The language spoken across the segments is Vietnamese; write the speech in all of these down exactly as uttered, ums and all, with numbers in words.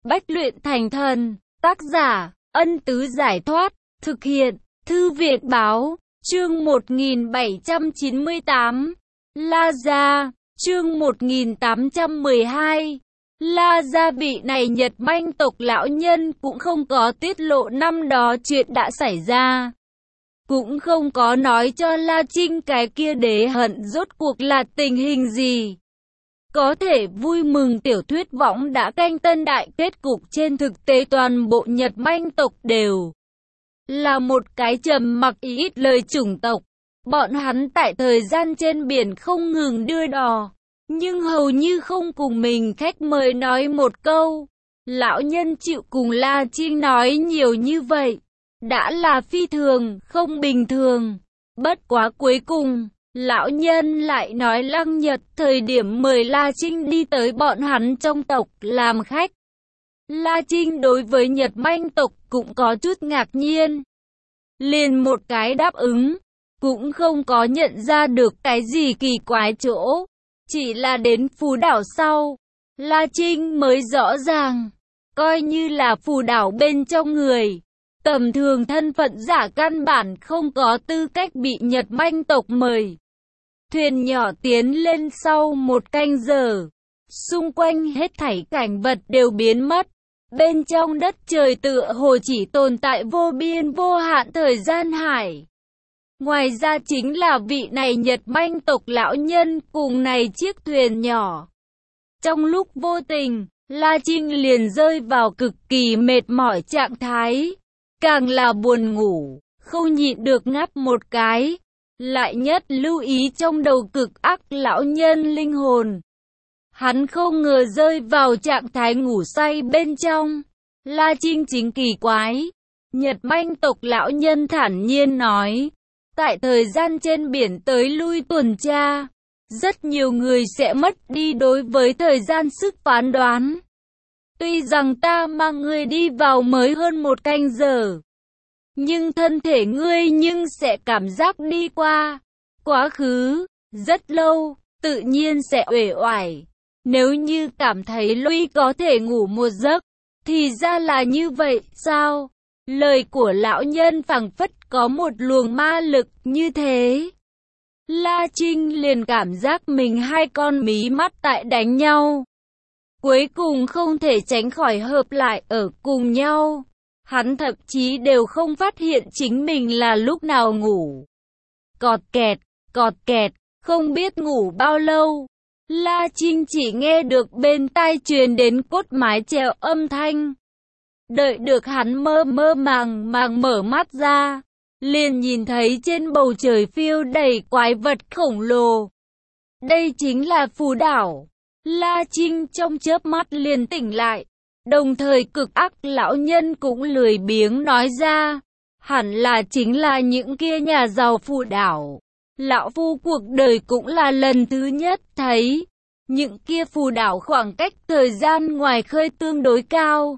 Bách luyện thành thần. Tác giả, Ân Tứ Giải Thoát. Thực hiện, Thư Việt Báo. Chương một nghìn bảy trăm chín mươi tám. La Gia. Chương một nghìn tám trăm mười hai. La Gia. Vị này Nhật Manh tộc lão nhân cũng không có tiết lộ năm đó chuyện đã xảy ra. Cũng không có nói cho La Trinh cái kia đế hận rốt cuộc là tình hình gì. Có thể vui mừng tiểu thuyết võng đã canh tân đại kết cục, trên thực tế toàn bộ Nhật Manh tộc đều là một cái trầm mặc ít lời chủng tộc. Bọn hắn tại thời gian trên biển không ngừng đưa đò, nhưng hầu như không cùng mình khách mời nói một câu. Lão nhân chịu cùng La Trinh nói nhiều như vậy đã là phi thường, không bình thường. Bất quá cuối cùng, lão nhân lại nói Lăng Nhật thời điểm mời La Trinh đi tới bọn hắn trong tộc làm khách. La Trinh đối với Nhật Manh tộc cũng có chút ngạc nhiên. Liền một cái đáp ứng, cũng không có nhận ra được cái gì kỳ quái chỗ. Chỉ là đến phù đảo sau, La Trinh mới rõ ràng, coi như là phù đảo bên trong người, tầm thường thân phận giả căn bản không có tư cách bị Nhật Manh tộc mời. Thuyền nhỏ tiến lên sau một canh giờ, xung quanh hết thảy cảnh vật đều biến mất. Bên trong đất trời tựa hồ chỉ tồn tại vô biên vô hạn thời gian hải. Ngoài ra chính là vị này Nhật Manh tộc lão nhân cùng này chiếc thuyền nhỏ. Trong lúc vô tình, La Trinh liền rơi vào cực kỳ mệt mỏi trạng thái. Càng là buồn ngủ, không nhịn được ngáp một cái. Lại nhất lưu ý trong đầu cực ác lão nhân linh hồn. Hắn không ngờ rơi vào trạng thái ngủ say bên trong. La Trinh chính kỳ quái. Nhật Manh tộc lão nhân thản nhiên nói, tại thời gian trên biển tới lui tuần tra, rất nhiều người sẽ mất đi đối với thời gian sức phán đoán. Tuy rằng ta mang ngươi đi vào mới hơn một canh giờ, nhưng thân thể ngươi nhưng sẽ cảm giác đi qua quá khứ rất lâu, tự nhiên sẽ uể oải. Nếu như cảm thấy lui có thể ngủ một giấc, thì ra là như vậy sao? Lời của lão nhân phảng phất có một luồng ma lực như thế. La Trinh liền cảm giác mình hai con mí mắt tại đánh nhau. Cuối cùng không thể tránh khỏi hợp lại ở cùng nhau. Hắn thậm chí đều không phát hiện chính mình là lúc nào ngủ. Cọt kẹt, cọt kẹt, không biết ngủ bao lâu. La Trinh chỉ nghe được bên tai truyền đến cốt mái chèo âm thanh. Đợi được hắn mơ mơ màng màng mở mắt ra, liền nhìn thấy trên bầu trời phiêu đầy quái vật khổng lồ. Đây chính là phù đảo. La Trinh trong chớp mắt liền tỉnh lại. Đồng thời cực ác lão nhân cũng lười biếng nói ra, hẳn là chính là những kia nhà giàu phù đảo. Lão phu cuộc đời cũng là lần thứ nhất thấy. Những kia phù đảo khoảng cách thời gian ngoài khơi tương đối cao.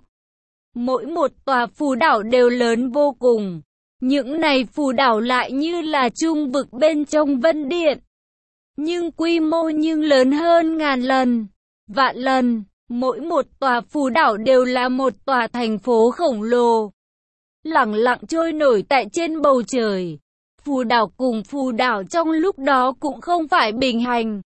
Mỗi một tòa phù đảo đều lớn vô cùng. Những này phù đảo lại như là trung vực bên trong Vân Điện. Nhưng quy mô nhưng lớn hơn ngàn lần, vạn lần. Mỗi một tòa phù đảo đều là một tòa thành phố khổng lồ, lẳng lặng trôi nổi tại trên bầu trời. Phù đảo cùng phù đảo trong lúc đó cũng không phải bình hành,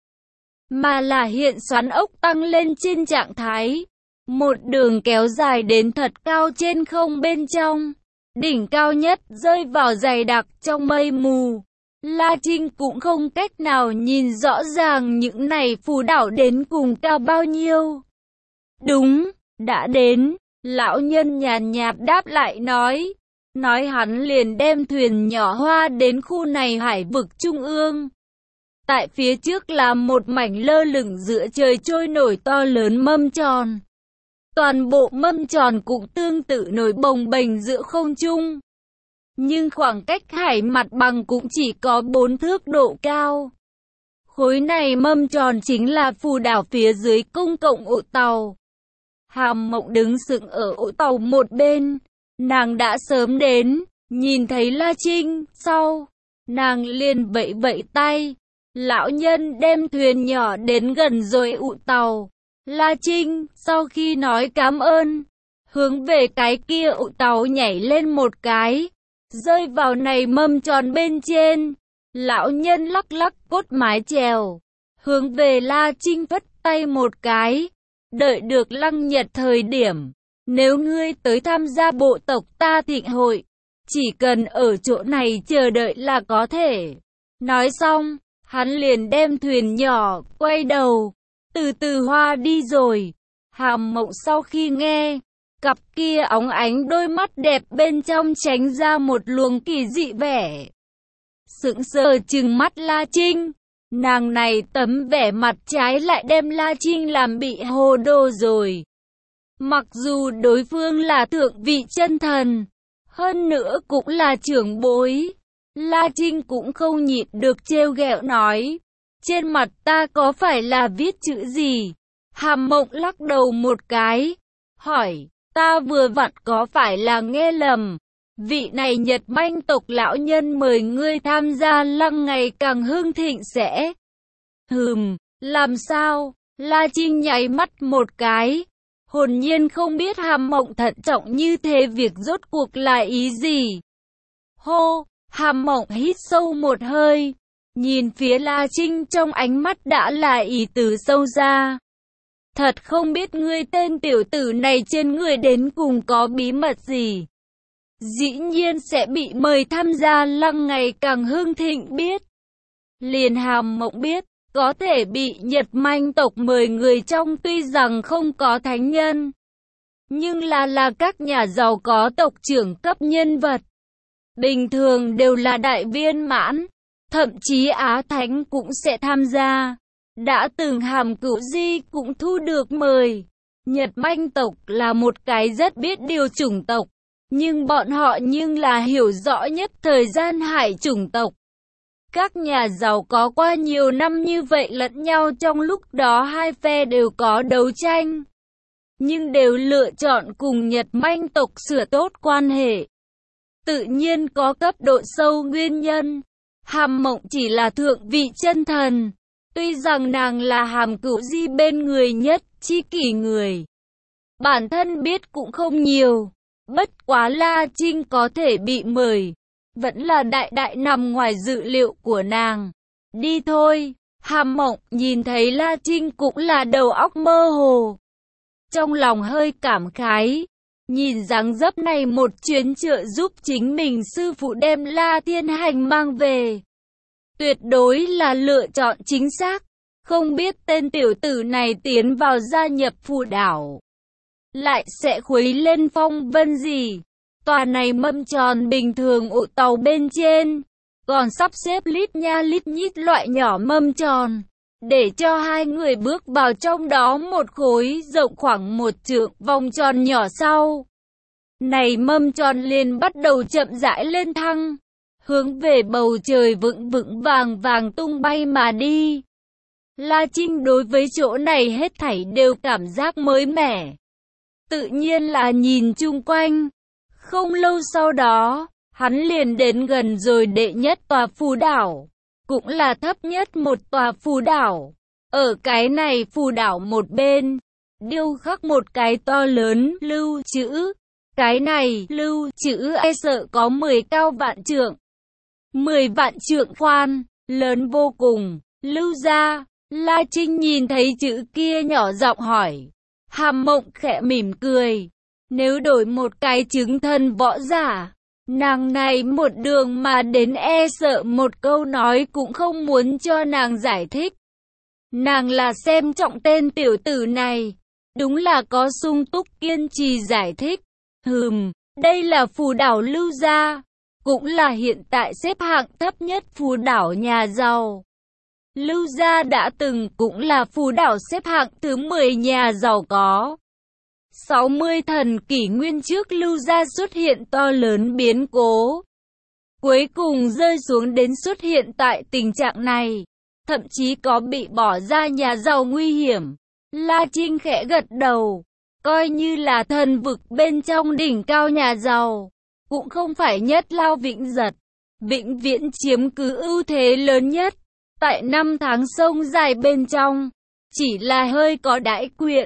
mà là hiện xoắn ốc tăng lên trên trạng thái. Một đường kéo dài đến thật cao trên không bên trong. Đỉnh cao nhất rơi vào dày đặc trong mây mù. La Trinh cũng không cách nào nhìn rõ ràng những này phù đảo đến cùng cao bao nhiêu. Đúng, đã đến, lão nhân nhàn nhạt đáp lại nói. Nói hắn liền đem thuyền nhỏ hoa đến khu này hải vực trung ương. Tại phía trước là một mảnh lơ lửng giữa trời trôi nổi to lớn mâm tròn. Toàn bộ mâm tròn cũng tương tự nổi bồng bềnh giữa không trung. Nhưng khoảng cách hải mặt bằng cũng chỉ có bốn thước độ cao. Khối này mâm tròn chính là phù đảo phía dưới công cộng ụ tàu. Hàm Mộng đứng sững ở ụ tàu một bên. Nàng đã sớm đến, nhìn thấy La Trinh, sau, nàng liền vẫy vẫy tay. Lão nhân đem thuyền nhỏ đến gần rồi ụ tàu. La Trinh, sau khi nói cảm ơn, hướng về cái kia ụ tàu nhảy lên một cái, rơi vào này mâm tròn bên trên. Lão nhân lắc lắc cốt mái chèo, hướng về La Trinh phất tay một cái, đợi được Lăng Nhật thời điểm, nếu ngươi tới tham gia bộ tộc ta thịnh hội, chỉ cần ở chỗ này chờ đợi là có thể. Nói xong, hắn liền đem thuyền nhỏ, quay đầu, từ từ hoa đi rồi. Hàm Mộng sau khi nghe, cặp kia óng ánh đôi mắt đẹp bên trong tránh ra một luồng kỳ dị vẻ. Sững sờ trừng mắt La Trinh, nàng này tấm vẻ mặt trái lại đem La Trinh làm bị hồ đồ rồi. Mặc dù đối phương là thượng vị chân thần, hơn nữa cũng là trưởng bối, La Trinh cũng không nhịn được trêu ghẹo nói, trên mặt ta có phải là viết chữ gì? Hàm Mộng lắc đầu một cái, hỏi, ta vừa vặn có phải là nghe lầm? Vị này Nhật Manh tộc lão nhân mời ngươi tham gia Lăng ngày càng hưng thịnh sẽ. Hừm, làm sao? La Trinh nháy mắt một cái, hồn nhiên không biết Hàm Mộng thận trọng như thế việc rốt cuộc là ý gì. Hô, Hàm Mộng hít sâu một hơi, nhìn phía La Trinh trong ánh mắt đã là ý tứ sâu ra. Thật không biết ngươi tên tiểu tử này trên người đến cùng có bí mật gì. Dĩ nhiên sẽ bị mời tham gia Lăng ngày càng hưng thịnh biết. Liền Hàm Mộng biết, có thể bị Nhật Manh tộc mời người trong tuy rằng không có thánh nhân, nhưng là là các nhà giàu có tộc trưởng cấp nhân vật. Bình thường đều là đại viên mãn, thậm chí Á Thánh cũng sẽ tham gia. Đã từng Hàm Cửu Di cũng thu được mời. Nhật Manh tộc là một cái rất biết điều chủng tộc, nhưng bọn họ nhưng là hiểu rõ nhất thời gian hải chủng tộc. Các nhà giàu có qua nhiều năm như vậy lẫn nhau trong lúc đó hai phe đều có đấu tranh, nhưng đều lựa chọn cùng Nhật Manh tộc sửa tốt quan hệ. Tự nhiên có cấp độ sâu nguyên nhân. Hàm Mộng chỉ là thượng vị chân thần, tuy rằng nàng là Hàm Cửu Di bên người nhất chi kỷ người, bản thân biết cũng không nhiều. Bất quá La Trinh có thể bị mời, vẫn là đại đại nằm ngoài dự liệu của nàng. Đi thôi. Hàm Mộng nhìn thấy La Trinh cũng là đầu óc mơ hồ, trong lòng hơi cảm khái. Nhìn dáng dấp này một chuyến trợ giúp chính mình sư phụ đem La Thiên Hành mang về, tuyệt đối là lựa chọn chính xác. Không biết tên tiểu tử này tiến vào gia nhập phù đảo, lại sẽ khuấy lên phong vân gì. Tòa này mâm tròn bình thường ụ tàu bên trên, còn sắp xếp lít nha lít nhít loại nhỏ mâm tròn, để cho hai người bước vào trong đó một khối rộng khoảng một trượng vòng tròn nhỏ sau. Này mâm tròn liền bắt đầu chậm rãi lên thăng, hướng về bầu trời vững vững vàng vàng tung bay mà đi. La Trinh đối với chỗ này hết thảy đều cảm giác mới mẻ, tự nhiên là nhìn chung quanh. Không lâu sau đó, hắn liền đến gần rồi đệ nhất tòa phù đảo, cũng là thấp nhất một tòa phù đảo. Ở cái này phù đảo một bên, điêu khắc một cái to lớn lưu chữ. Cái này lưu chữ e sợ có mười cao vạn trượng, mười vạn trượng khoan, lớn vô cùng. Lưu gia. La Trinh nhìn thấy chữ kia nhỏ giọng hỏi. Hàm Mộng khẽ mỉm cười. Nếu đổi một cái chứng thân võ giả, nàng này một đường mà đến e sợ một câu nói cũng không muốn cho nàng giải thích. Nàng là xem trọng tên tiểu tử này, đúng là có sung túc kiên trì giải thích. Hừm, đây là phù đảo Lưu gia, cũng là hiện tại xếp hạng thấp nhất phù đảo nhà giàu. Lưu gia đã từng cũng là phù đảo xếp hạng thứ mười nhà giàu có. sáu mươi thần kỷ nguyên trước Lưu gia xuất hiện to lớn biến cố, cuối cùng rơi xuống đến xuất hiện tại tình trạng này, thậm chí có bị bỏ ra nhà giàu nguy hiểm. La Trinh khẽ gật đầu, coi như là thần vực bên trong đỉnh cao nhà giàu, cũng không phải nhất lao vĩnh giật, vĩnh viễn chiếm cứ ưu thế lớn nhất. Tại năm tháng sông dài bên trong, chỉ là hơi có đãi quyện,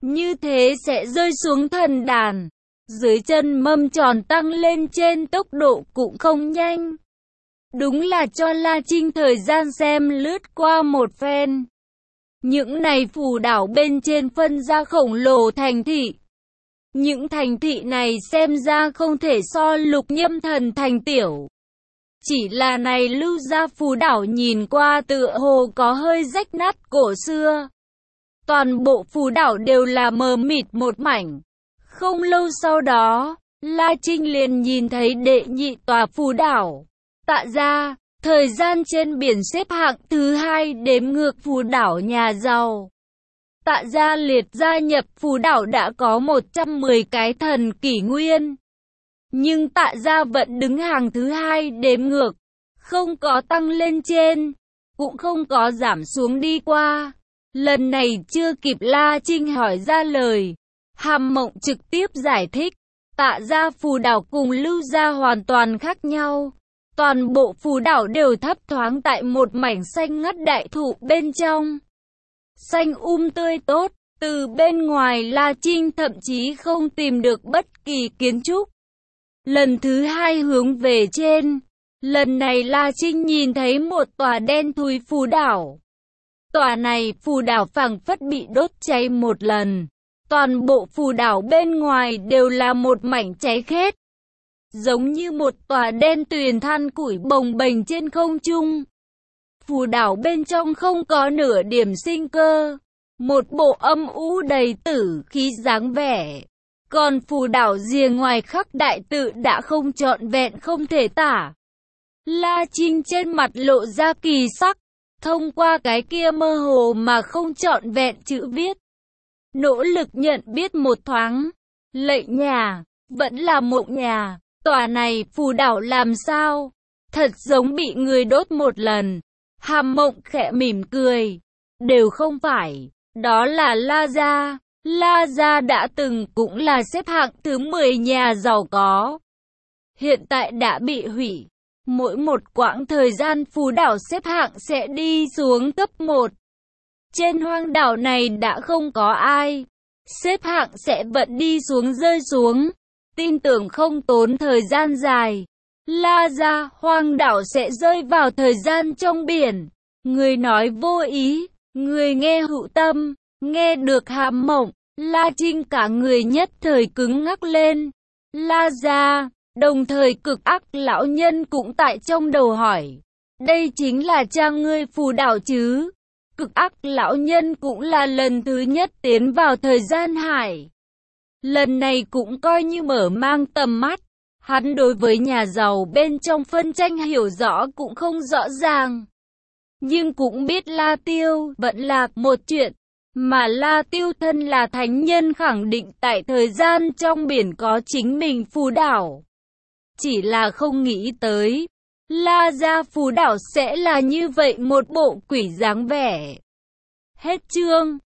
Như thế sẽ rơi xuống thần đàn. Dưới chân mâm tròn tăng lên trên tốc độ cũng không nhanh. Đúng là cho La Trinh thời gian xem lướt qua một phen. Những này phù đảo bên trên phân ra khổng lồ thành thị. Những thành thị này xem ra không thể so Lục Nhâm Thần thành tiểu. Chỉ là này lưu gia phù đảo nhìn qua tựa hồ có hơi rách nát cổ xưa. Toàn bộ phù đảo đều là mờ mịt một mảnh. Không lâu sau đó, La Trinh liền nhìn thấy đệ nhị tòa phù đảo. Tạ Gia, thời gian trên biển xếp hạng thứ hai đếm ngược phù đảo nhà giàu. Tạ Gia liệt gia nhập phù đảo đã có một trăm mười cái thần kỷ nguyên. Nhưng Tạ Gia vẫn đứng hàng thứ hai đếm ngược, không có tăng lên trên, cũng không có giảm xuống đi qua. Lần này chưa kịp La Trinh hỏi ra lời, Hàm Mộng trực tiếp giải thích, Tạ Gia phù đảo cùng Lưu Gia hoàn toàn khác nhau. Toàn bộ phù đảo đều thấp thoáng tại một mảnh xanh ngắt đại thụ bên trong. Xanh um tươi tốt, từ bên ngoài La Trinh thậm chí không tìm được bất kỳ kiến trúc. Lần thứ hai hướng về trên, lần này La Trinh nhìn thấy một tòa đen thui phù đảo. Tòa này phù đảo phảng phất bị đốt cháy một lần. Toàn bộ phù đảo bên ngoài đều là một mảnh cháy khét. Giống như một tòa đen tuyền than củi bồng bềnh trên không trung. Phù đảo bên trong không có nửa điểm sinh cơ. Một bộ âm u đầy tử khí dáng vẻ. Còn phù đảo rìa ngoài khắc đại tự đã không trọn vẹn không thể tả. La Trinh trên mặt lộ ra kỳ sắc. Thông qua cái kia mơ hồ mà không trọn vẹn chữ viết. Nỗ lực nhận biết một thoáng. Lệnh nhà, vẫn là mộng nhà. Tòa này phù đảo làm sao? Thật giống bị người đốt một lần. Hàm Mộng khẽ mỉm cười. Đều không phải. Đó là La Gia. La Gia đã từng cũng là xếp hạng thứ mười nhà giàu có. Hiện tại đã bị hủy. Mỗi một quãng thời gian phù đảo xếp hạng sẽ đi xuống cấp một. Trên hoang đảo này đã không có ai. Xếp hạng sẽ vẫn đi xuống rơi xuống. Tin tưởng không tốn thời gian dài. La Gia hoang đảo sẽ rơi vào thời gian trong biển. Người nói vô ý, người nghe hữu tâm. Nghe được Hàm Mộng, La Trinh cả người nhất thời cứng ngắc lên. La Gia, đồng thời cực ác lão nhân cũng tại trong đầu hỏi. Đây chính là cha ngươi phù đảo chứ? Cực ác lão nhân cũng là lần thứ nhất tiến vào thời gian hải. Lần này cũng coi như mở mang tầm mắt. Hắn đối với nhà giàu bên trong phân tranh hiểu rõ cũng không rõ ràng. Nhưng cũng biết La Tiêu vẫn là một chuyện. Mà La Tiêu thân là thánh nhân khẳng định tại thời gian trong biển có chính mình phù đảo. Chỉ là không nghĩ tới, La Gia phù đảo sẽ là như vậy một bộ quỷ dáng vẻ. Hết chương.